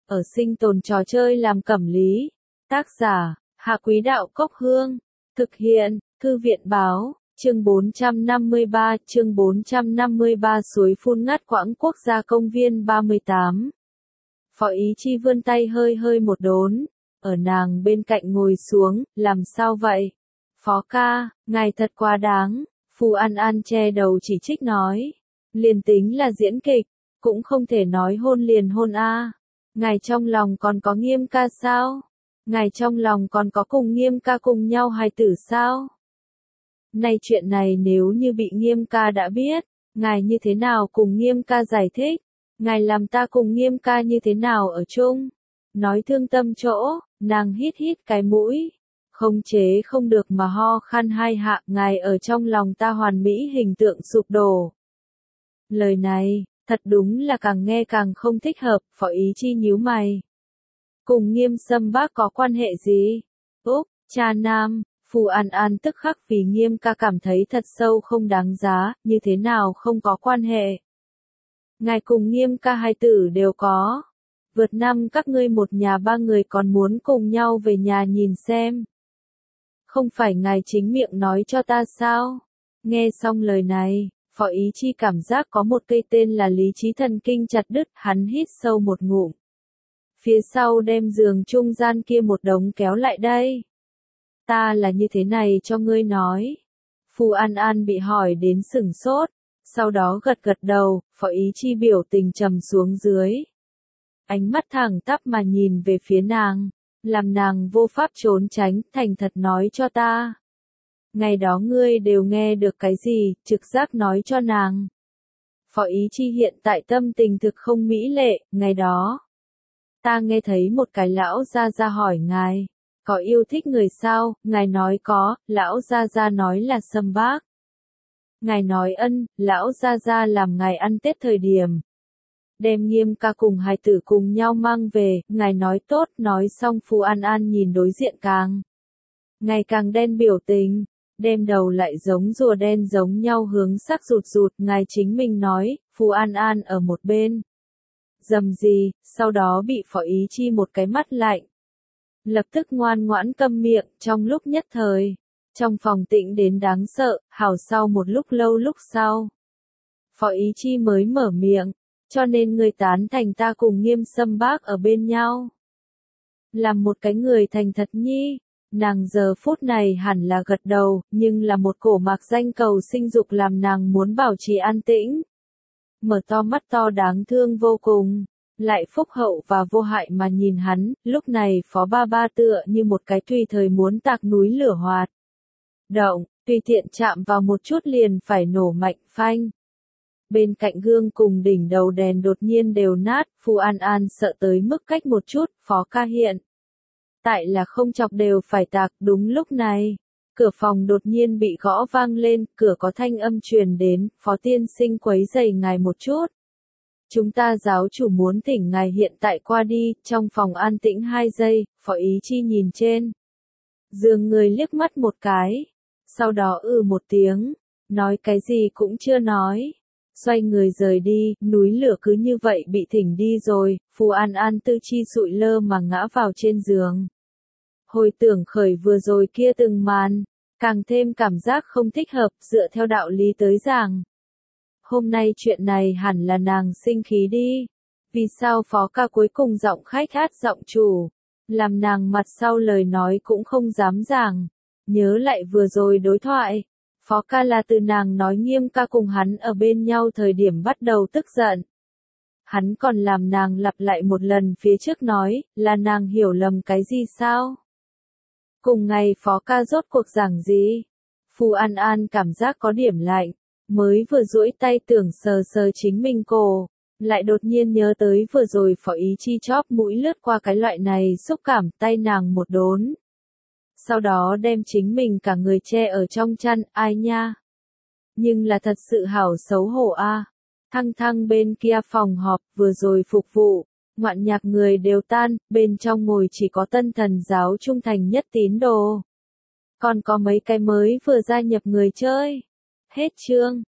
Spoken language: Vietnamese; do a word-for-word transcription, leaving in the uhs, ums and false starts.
ở sinh tồn trò chơi làm cẩm lý. Tác giả, Hạ Quý Đạo Cốc Hương. Thực hiện, Thư viện Báo, chương bốn trăm năm mươi ba, chương bốn trăm năm mươi ba suối phun ngắt quãng quốc gia công viên ba mươi tám. Phó Ý Chi vươn tay hơi hơi một đốn, ở nàng bên cạnh ngồi xuống, làm sao vậy? Phó ca, ngài thật quá đáng, Phù An An che đầu chỉ trích nói. Liền tính là diễn kịch, cũng không thể nói hôn liền hôn a. Ngài trong lòng còn có Nghiêm ca sao? Ngài trong lòng còn có cùng Nghiêm ca cùng nhau hài tử sao? Nay chuyện này nếu như bị Nghiêm ca đã biết, ngài như thế nào cùng Nghiêm ca giải thích? Ngài làm ta cùng Nghiêm ca như thế nào ở chung? Nói thương tâm chỗ, nàng hít hít cái mũi. Không chế không được mà ho khan hai hạ, ngài ở trong lòng ta hoàn mỹ hình tượng sụp đổ. Lời này, thật đúng là càng nghe càng không thích hợp, Phó Ý Chi nhíu mày. Cùng Nghiêm Sâm bác có quan hệ gì? Úc, cha nam, Phù An An tức khắc vì Nghiêm ca cảm thấy thật sâu không đáng giá, như thế nào không có quan hệ. Ngài cùng Nghiêm ca hai tử đều có. Vượt năm các ngươi một nhà ba người còn muốn cùng nhau về nhà nhìn xem. Không phải ngài chính miệng nói cho ta sao? Nghe xong lời này, Phó Ý Chi cảm giác có một cây tên là lý trí thần kinh chặt đứt, hắn hít sâu một ngụm. Phía sau đem giường trung gian kia một đống kéo lại đây. Ta là như thế này cho ngươi nói. Phù An An bị hỏi đến sửng sốt, sau đó gật gật đầu, Phó Ý Chi biểu tình trầm xuống dưới. Ánh mắt thẳng tắp mà nhìn về phía nàng, làm nàng vô pháp trốn tránh, thành thật nói cho ta. Ngày đó ngươi đều nghe được cái gì, trực giác nói cho nàng. Phó Ý Chi hiện tại tâm tình thực không mỹ lệ, ngày đó. Ta nghe thấy một cái lão gia gia hỏi ngài, có yêu thích người sao, ngài nói có, lão gia gia nói là Sâm bác. Ngài nói ân, lão gia gia làm ngài ăn Tết thời điểm. Đem Nghiêm ca cùng hài tử cùng nhau mang về, ngài nói tốt, nói xong Phù An An nhìn đối diện càng. Ngày càng đen biểu tình, đem đầu lại giống rùa đen giống nhau hướng sắc rụt rụt, ngài chính mình nói, Phù An An ở một bên. Dầm gì, sau đó bị Phó Ý Chi một cái mắt lạnh. Lập tức ngoan ngoãn câm miệng, trong lúc nhất thời. Trong phòng tĩnh đến đáng sợ, hào sau một lúc lâu lúc sau. Phó Ý Chi mới mở miệng, cho nên người tán thành ta cùng Nghiêm Sâm bác ở bên nhau. Làm một cái người thành thật nhi, nàng giờ phút này hẳn là gật đầu, nhưng là một cổ mạc danh cầu sinh dục làm nàng muốn bảo trì an tĩnh. Mở to mắt to đáng thương vô cùng, lại phúc hậu và vô hại mà nhìn hắn, lúc này Phó ba ba tựa như một cái tùy thời muốn tạc núi lửa hoạt. Động, tùy tiện chạm vào một chút liền phải nổ mạnh phanh. Bên cạnh gương cùng đỉnh đầu đèn đột nhiên đều nát, Phù An An sợ tới mức cách một chút, Phó ca hiện. Tại là không chọc đều phải tạc, đúng lúc này. Cửa phòng đột nhiên bị gõ vang lên, cửa có thanh âm truyền đến, Phó tiên sinh quấy rầy ngài một chút. Chúng ta giáo chủ muốn thỉnh ngài hiện tại qua đi, trong phòng an tĩnh hai giây, Phó Ý Chi nhìn trên. Giường người liếc mắt một cái, sau đó ừ một tiếng, nói cái gì cũng chưa nói. Xoay người rời đi, núi lửa cứ như vậy bị thỉnh đi rồi, Phù An An tư chi sụi lơ mà ngã vào trên giường. Hồi tưởng khởi vừa rồi kia từng màn, càng thêm cảm giác không thích hợp, dựa theo đạo lý tới giảng. Hôm nay chuyện này hẳn là nàng sinh khí đi. Vì sao Phó ca cuối cùng giọng khách hát giọng chủ, làm nàng mặt sau lời nói cũng không dám giảng. Nhớ lại vừa rồi đối thoại, Phó ca là từ nàng nói Nghiêm ca cùng hắn ở bên nhau thời điểm bắt đầu tức giận. Hắn còn làm nàng lặp lại một lần phía trước nói, là nàng hiểu lầm cái gì sao? Cùng ngày Phó ca rốt cuộc giảng gì? Phù An An cảm giác có điểm lạnh, mới vừa duỗi tay tưởng sờ sờ chính mình cổ, lại đột nhiên nhớ tới vừa rồi Phó Ý Chi chóp mũi lướt qua cái loại này xúc cảm, tay nàng một đốn. Sau đó đem chính mình cả người che ở trong chăn, ai nha. Nhưng là thật sự hảo xấu hổ a. À. Thăng thăng bên kia phòng họp, vừa rồi phục vụ, ngoạn nhạc người đều tan, bên trong ngồi chỉ có tân thần giáo trung thành nhất tín đồ. Còn có mấy cái mới vừa gia nhập người chơi. Hết chương.